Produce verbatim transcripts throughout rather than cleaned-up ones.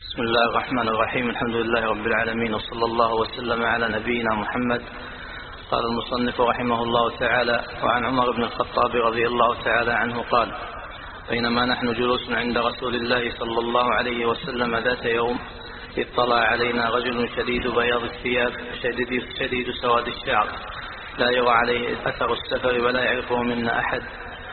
بسم الله الرحمن الرحيم. الحمد لله رب العالمين، وصلى الله وسلم على نبينا محمد. قال المصنف رحمه الله تعالى: وعن عمر بن الخطاب رضي الله تعالى عنه قال: بينما نحن جلوس عند رسول الله صلى الله عليه وسلم ذات يوم، اطلع علينا رجل شديد بياض الثياب شديد, شديد سواد الشعر، لا يرى عليه أثر السفر ولا يعرفه منا أحد،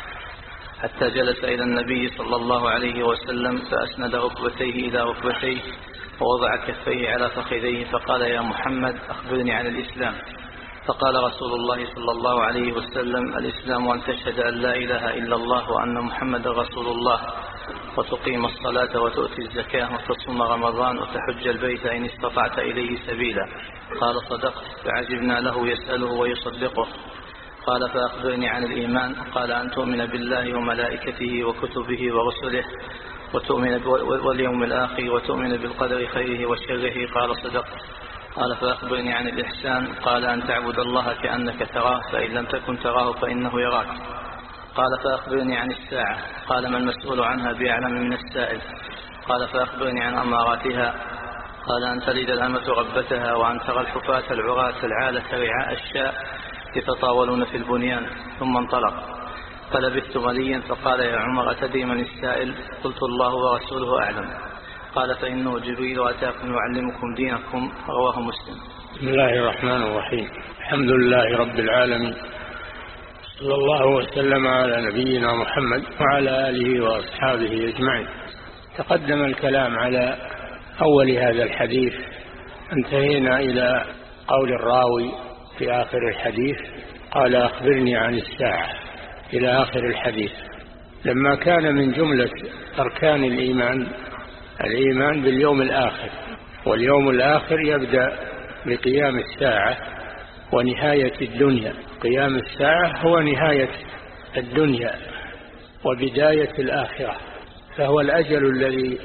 حتى جلس إلى النبي صلى الله عليه وسلم فأسند ركبتيه إلى ركبتيه ووضع كفيه على فخذيه فقال: يا محمد أخبرني عن الإسلام. فقال رسول الله صلى الله عليه وسلم: الإسلام أن تشهد أن لا إله إلا الله وأن محمد رسول الله، وتقيم الصلاة وتؤتي الزكاة وتصوم رمضان وتحج البيت إن استطعت إليه سبيلا. قال: صدقت. فعجبنا له يسأله ويصدقه. قال: فأخبرني عن الإيمان. قال: أن تؤمن بالله وملائكته وكتبه ورسله وتؤمن واليوم الآخر وتؤمن بالقدر خيره وشره. قال: صدقت. قال: فأخبرني عن الإحسان. قال: أن تعبد الله كأنك تراه، فإن لم تكن تراه فإنه يراك. قال: فأخبرني عن الساعة. قال: ما المسؤول عنها بأعلم من السائل. قال: فأخبرني عن أماراتها. قال: أن تلد الأمة ربتها، وأن ترى الحفاة العراة العالة رعاء الشاء يتطاولون في البنيان. ثم انطلق. فلبثت مليا فقال: يا عمر أتدري من السائل؟ قلت: الله ورسوله أعلم. قال: فإنه جبريل أتاكم يعلمكم دينكم. رواه مسلم. بسم الله الرحمن الرحيم. الحمد لله رب العالمين، صلى الله وسلم على نبينا محمد وعلى آله وأصحابه أجمعين. تقدم الكلام على أول هذا الحديث، انتهينا إلى قول الراوي في آخر الحديث قال: أخبرني عن الساعة، إلى آخر الحديث. لما كان من جملة أركان الإيمان الإيمان باليوم الآخر، واليوم الآخر يبدأ بقيام الساعة ونهاية الدنيا. قيام الساعة هو نهاية الدنيا وبداية الآخرة، فهو الأجل الذي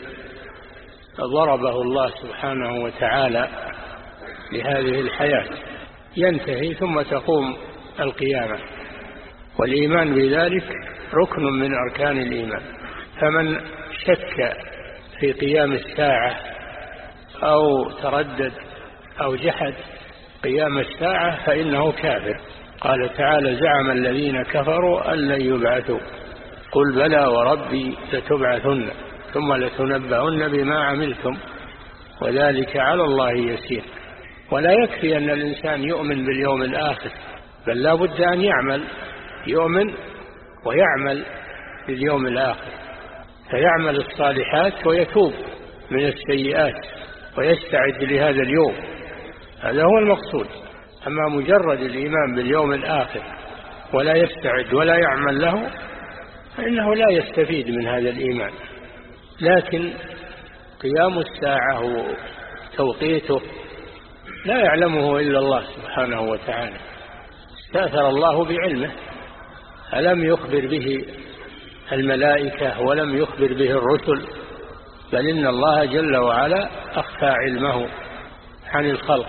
ضربه الله سبحانه وتعالى لهذه الحياة، ينتهي ثم تقوم القيامة، والإيمان بذلك ركن من أركان الإيمان. فمن شك في قيام الساعة أو تردد أو جحد قيام الساعة فإنه كافر. قال تعالى: زعم الذين كفروا أن لن يبعثوا، قل بلى وربي لتبعثن ثم لتنبؤن بما عملتم وذلك على الله يسير. ولا يكفي أن الإنسان يؤمن باليوم الآخر، بل لا بد أن يعمل، يؤمن ويعمل باليوم الآخر، فيعمل الصالحات ويتوب من السيئات ويستعد لهذا اليوم. هذا هو المقصود. أما مجرد الإيمان باليوم الآخر ولا يستعد ولا يعمل له فإنه لا يستفيد من هذا الإيمان. لكن قيام الساعة وتوقيته لا يعلمه إلا الله سبحانه وتعالى، استأثر الله بعلمه. ألم يخبر به الملائكة ولم يخبر به الرسل، بل إن الله جل وعلا أخفى علمه عن الخلق،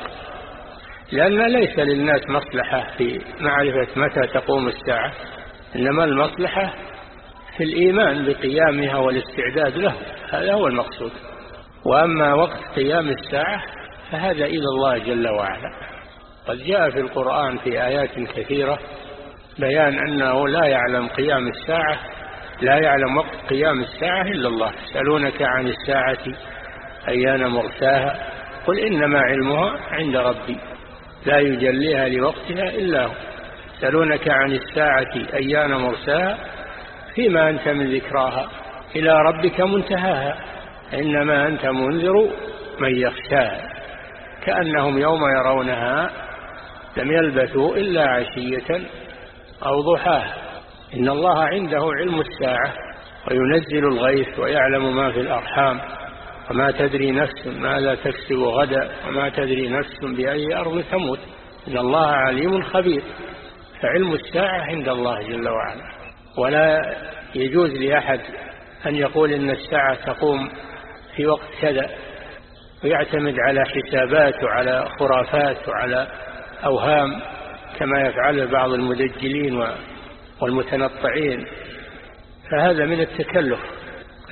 لأن ليس للناس مصلحة في معرفة متى تقوم الساعة، إنما المصلحة في الإيمان بقيامها والاستعداد له، هذا هو المقصود. وأما وقت قيام الساعة فهذا إلى الله جل وعلا. قد جاء في القرآن في آيات كثيرة بيان أنه لا يعلم قيام الساعة لا يعلم وقت قيام الساعة إلا الله. يسألونك عن الساعة أيان مرساها، قل إنما علمها عند ربي لا يجليها لوقتها إلا هو. يسألونك عن الساعة أيان مرساها فيما أنت من ذكراها إلى ربك منتهاها، إنما أنت منذر من يخشاها كأنهم يوم يرونها لم يلبثوا إلا عشية أو ضحاها. إن الله عنده علم الساعة وينزل الغيث ويعلم ما في الأرحام، وما تدري نفس ماذا تكسب غدا، وما تدري نفس بأي أرض تموت، إن الله عليم خبير. فعلم الساعة عند الله جل وعلا، ولا يجوز لأحد أن يقول إن الساعة تقوم في وقت كذا ويعتمد على حسابات وعلى خرافات وعلى أوهام كما يفعل بعض المدجلين والمتنطعين، فهذا من التكلف.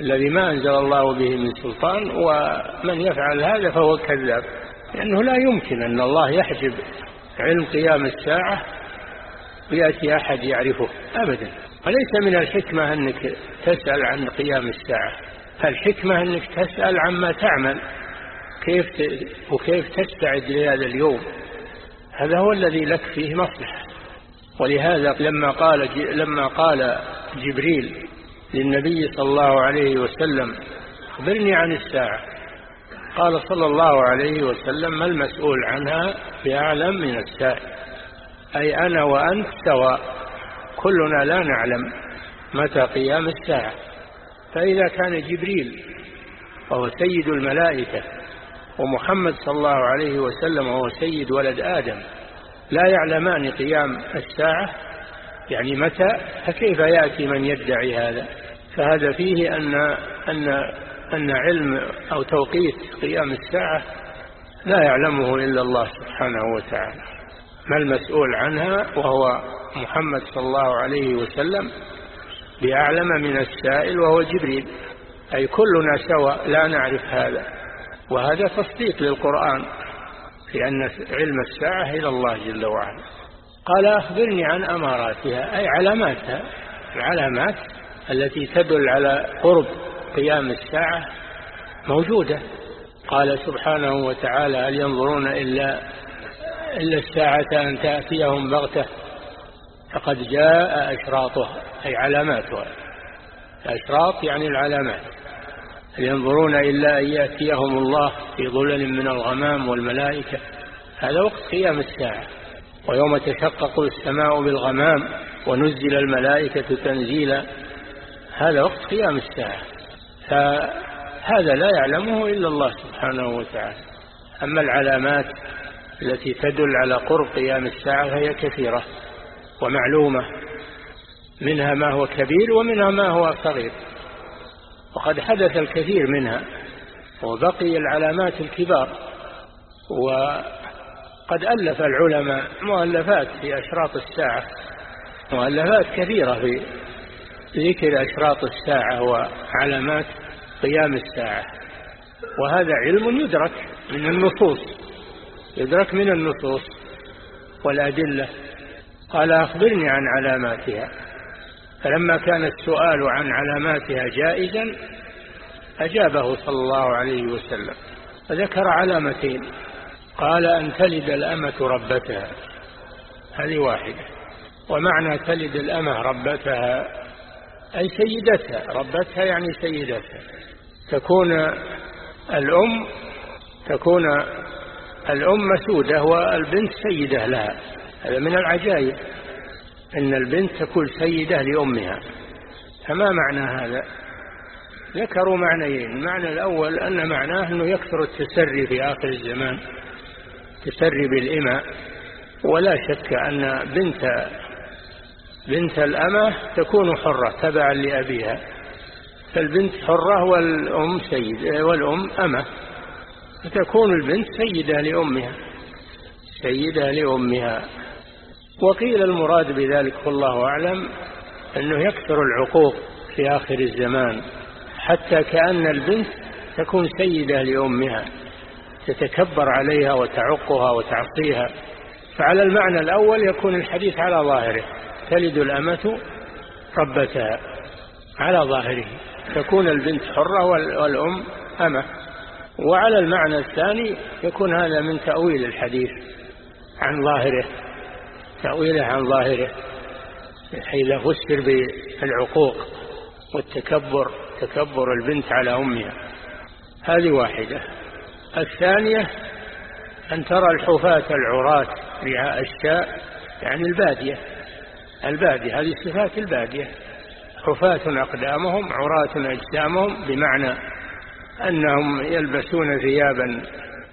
الذي ما أنزل الله به من سلطان، ومن يفعل هذا فهو كذاب، لأنه لا يمكن أن الله يحجب علم قيام الساعة ويأتي أحد يعرفه أبدا. وليس من الحكمة أنك تسأل عن قيام الساعة، الحكمة أنك تسأل عما تعمل، كيف وكيف تستعد لهذا اليوم، هذا هو الذي لك فيه مصلحة. ولهذا لما قال لما قال جبريل للنبي صلى الله عليه وسلم أخبرني عن الساعة، قال صلى الله عليه وسلم ما المسؤول عنها بأعلم من السائل، أي أنا وأنت سواء، كلنا لا نعلم متى قيام الساعة. فإذا كان جبريل وهو سيد الملائكة ومحمد صلى الله عليه وسلم وهو سيد ولد آدم لا يعلمان قيام الساعة يعني متى، فكيف يأتي من يدعي هذا؟ فهذا فيه أن أن أن علم أو توقيت قيام الساعة لا يعلمه إلا الله سبحانه وتعالى. ما المسؤول عنها وهو محمد صلى الله عليه وسلم بأعلم من السائل وهو جبريل، أي كلنا سواء لا نعرف هذا. وهذا تصديق للقرآن في أن علم الساعة إلى الله جل وعلا. قال أخبرني عن أماراتها، أي علاماتها، العلامات التي تدل على قرب قيام الساعة موجودة. قال سبحانه وتعالى هل ينظرون إلا إلا الساعة أن تأتيهم بغتة فقد جاء أشراطها، أي علاماتها. الأشراط يعني العلامات. هل ينظرون إلا أن يأتيهم الله في ظلل من الغمام والملائكة، هذا وقت قيام الساعة. ويوم تشقق السماء بالغمام ونزل الملائكة تنزيلا، هذا وقت قيام الساعة. فهذا لا يعلمه إلا الله سبحانه وتعالى. أما العلامات التي تدل على قرب قيام الساعة فهي كثيرة ومعلومة، منها ما هو كبير ومنها ما هو صغير، وقد حدث الكثير منها، وبقي العلامات الكبار. وقد ألف العلماء مؤلفات في أشراط الساعة، مؤلفات كثيرة في ذكر أشراط الساعة وعلامات قيام الساعة. وهذا علم يدرك من النصوص، يدرك من النصوص والأدلة. قال أخبرني عن علاماتها، فلما كان السؤال عن علاماتها جائزا أجابه صلى الله عليه وسلم وذكر علامتين. قال أن تلد الأمة ربتها، هذه واحدة. ومعنى تلد الأمة ربتها أي سيدتها، ربتها يعني سيدتها، تكون الأم تكون الأم مسودة والبنت سيدة لها. هذا من العجائب أن البنت تكون سيدة لأمها. فما معنى هذا؟ ذكروا معنيين. المعنى الأول أن معناه أنه يكثر التسري في آخر الزمان، تسري بالإماء. ولا شك أن بنت بنت الأمة تكون حرة تبعا لأبيها، فالبنت حرة والأم سيد والأم أمة، فتكون البنت سيدة لأمها، سيدة لأمها. وقيل المراد بذلك والله أعلم أنه يكثر العقوق في آخر الزمان، حتى كأن البنت تكون سيدة لأمها، تتكبر عليها وتعقها وتعصيها. فعلى المعنى الأول يكون الحديث على ظاهره، تلد الأمة ربتها، على ظاهره تكون البنت حرة والأم أمة. وعلى المعنى الثاني يكون هذا من تأويل الحديث عن ظاهره، تأويله عن ظاهره، حيث فسر بالعقوق والتكبر، تكبر البنت على أمها. هذه واحدة. الثانية أن ترى الحفاة العراة رعاء الشاء، يعني البادية، البادية هذه صفات البادية، حفاة أقدامهم عراة أجسامهم، بمعنى أنهم يلبسون ثيابا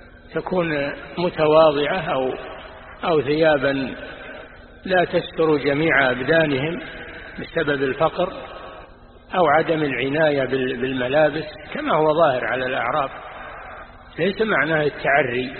تكون متواضعة أو أو ثيابا لا تستر جميع أبدانهم بسبب الفقر أو عدم العناية بالملابس كما هو ظاهر على الأعراب. ليس معناه التعري،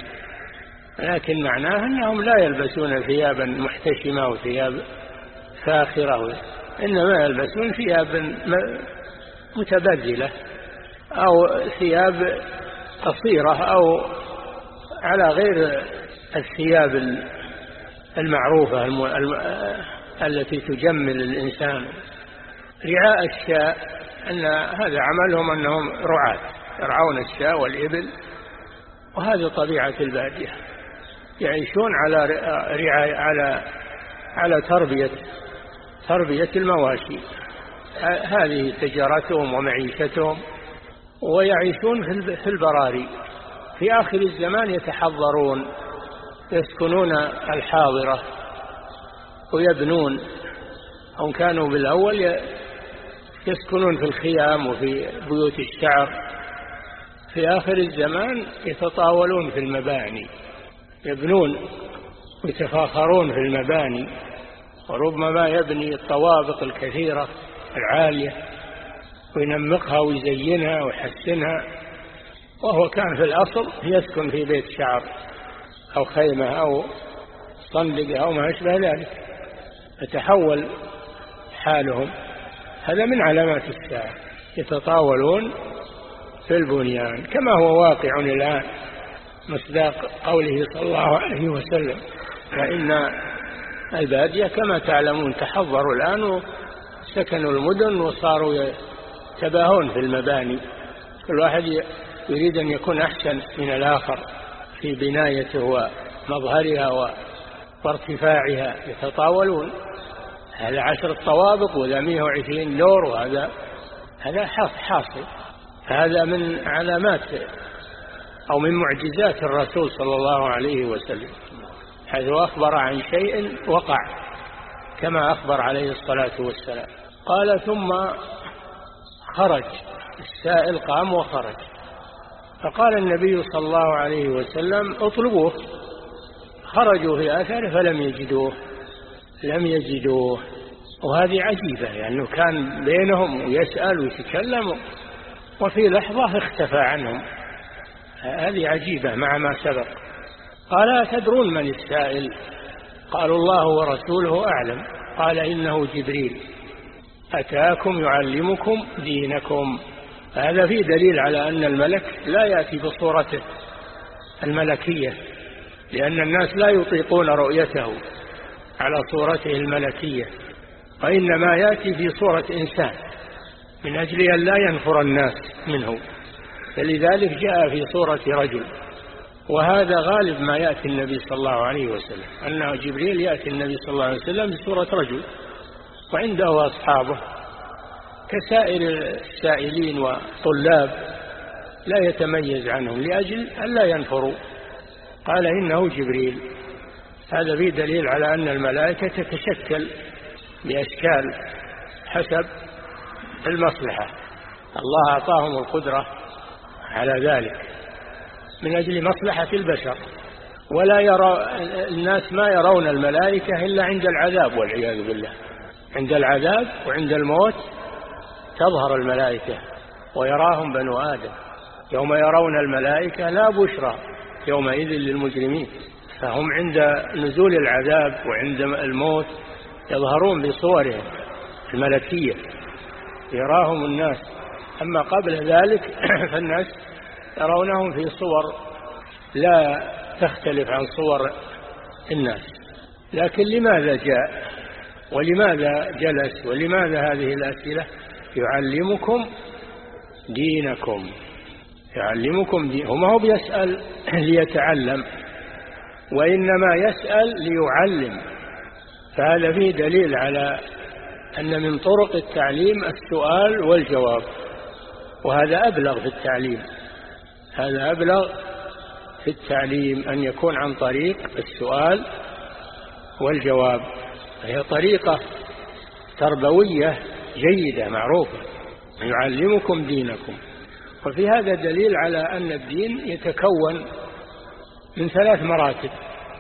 لكن معناه أنهم لا يلبسون ثيابا محتشمة وثياب فاخرة، إنما يلبسون ثيابا متبذلة أو ثياب قصيرة أو على غير الثياب المعروفة الم... الم... التي تجمل الإنسان. رعاء الشاء أن هذا عملهم أنهم رعاة يرعون الشاء والإبل، وهذه طبيعة البادية، يعيشون على رعاية على على تربية تربية المواشي، هذه تجارتهم ومعيشتهم، ويعيشون في البراري. في آخر الزمان يتحضرون، يسكنون الحاضرة ويبنون. هم كانوا بالأول يسكنون في الخيام وفي بيوت الشعر، في آخر الزمان يتطاولون في المباني، يبنون ويتفاخرون في المباني، وربما يبني الطوابق الكثيرة العالية وينمقها ويزينها ويحسنها، وهو كان في الأصل يسكن في بيت شعر أو خيمة أو صندق أو ما أشبه ذلك، فتحول حالهم. هذا من علامات الساعة، يتطاولون في البنيان كما هو واقع الآن، مصداق قوله صلى الله عليه وسلم: فإن البادية كما تعلمون تحضروا الآن وسكنوا المدن وصاروا يتباهون في المباني، كل واحد يريد أن يكون أحسن من الآخر في بنايته ومظهرها وارتفاعها، يتطاولون. هذا عشر طوابق وذا مئة وعشرين دور، وهذا هذا حاصل. هذا من علامات أو من معجزات الرسول صلى الله عليه وسلم، حيث أخبر عن شيء وقع كما أخبر عليه الصلاة والسلام. قال: ثم خرج السائل، قام وخرج، فقال النبي صلى الله عليه وسلم: اطلبوه. خرجوا في آثاره فلم يجدوه لم يجدوه وهذه عجيبة، لأنه يعني كان بينهم ويسأل ويتكلم، وفي لحظة اختفى عنهم. هذه عجيبة مع ما سبق. قال: تدرون من السائل؟ قالوا: الله ورسوله أعلم. قال: إنه جبريل أتاكم يعلمكم دينكم. هذا فيه دليل على أن الملك لا يأتي بصورته الملكية، لأن الناس لا يطيقون رؤيته على صورته الملكية، وإنما يأتي في صورة إنسان من أجل أن لا ينفر الناس منه، فلذلك جاء في صورة رجل. وهذا غالب ما يأتي النبي صلى الله عليه وسلم، أنه جبريل يأتي النبي صلى الله عليه وسلم بصورة رجل وعنده أصحابه كسائر السائلين وطلاب، لا يتميز عنهم لأجل أن لا ينفروا. قال: إنه جبريل. هذا فيه دليل على أن الملائكة تتشكل بأشكال حسب المصلحة، الله أعطاهم القدرة على ذلك من أجل مصلحة البشر. ولا يرى الناس ما يرون الملائكة إلا عند العذاب والعياذ بالله، عند العذاب وعند الموت تظهر الملائكة ويراهم بنو آدم. يوم يرون الملائكة لا بشرى يومئذ للمجرمين، فهم عند نزول العذاب وعند الموت يظهرون بصورهم الملكية يراهم الناس. أما قبل ذلك فالناس يرونهم في صور لا تختلف عن صور الناس. لكن لماذا جاء ولماذا جلس ولماذا هذه الأسئلة؟ يعلمكم دينكم، يعلمكم دينكم. هو بيسأل ليتعلم، وإنما يسأل ليعلم. فهذا فيه دليل على أن من طرق التعليم السؤال والجواب، وهذا أبلغ في التعليم. هذا أبلغ في التعليم أن يكون عن طريق السؤال والجواب، هي طريقة تربوية جيدة معروفة، يعلمكم دينكم. وفي هذا دليل على أن الدين يتكون من ثلاث مراتب،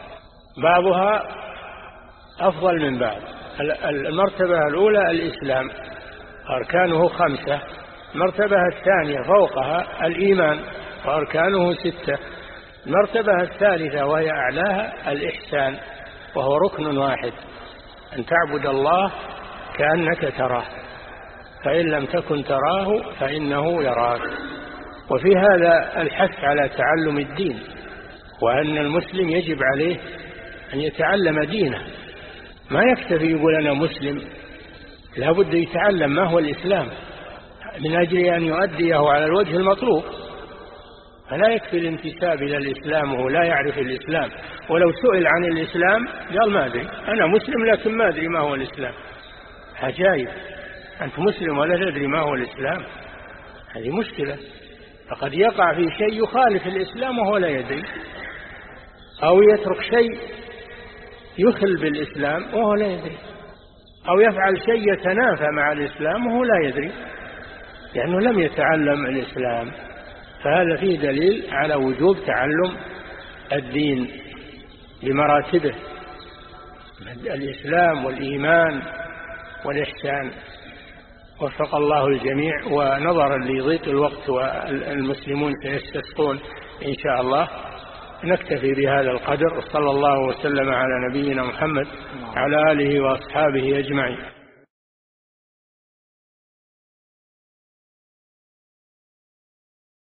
بعضها أفضل من بعض. المرتبة الأولى الإسلام، أركانه خمسة. المرتبة الثانية فوقها الإيمان، وأركانه ستة. المرتبة الثالثة وهي أعلاها الإحسان، وهو ركن واحد، أن تعبد الله كأنك تراه. فإن لم تكن تراه فإنه يراك. وفي هذا الحث على تعلم الدين، وأن المسلم يجب عليه أن يتعلم دينه، ما يكتفي يقول أنا مسلم، لا بد يتعلم ما هو الإسلام من أجل أن يؤديه على الوجه المطلوب. فلا يكفي الانتساب إلى الإسلام وهو لا يعرف الإسلام، ولو سئل عن الإسلام قال ما أدري، أنا مسلم لكن ما أدري ما هو الإسلام. عجائب، أنت مسلم ولا تدري ما هو الإسلام، هذه مشكلة. فقد يقع في شيء يخالف الإسلام وهو لا يدري، أو يترك شيء يخل بالإسلام وهو لا يدري، أو يفعل شيء يتنافى مع الإسلام وهو لا يدري، لأنه لم يتعلم الإسلام. فهذا فيه دليل على وجوب تعلم الدين بمراتبه، الإسلام والإيمان والإحسان. وفق الله الجميع. ونظرا لضيق الوقت والمسلمون سيستسقون إن شاء الله نكتفي بهذا القدر، صلى الله وسلم على نبينا محمد على آله وأصحابه أجمعين.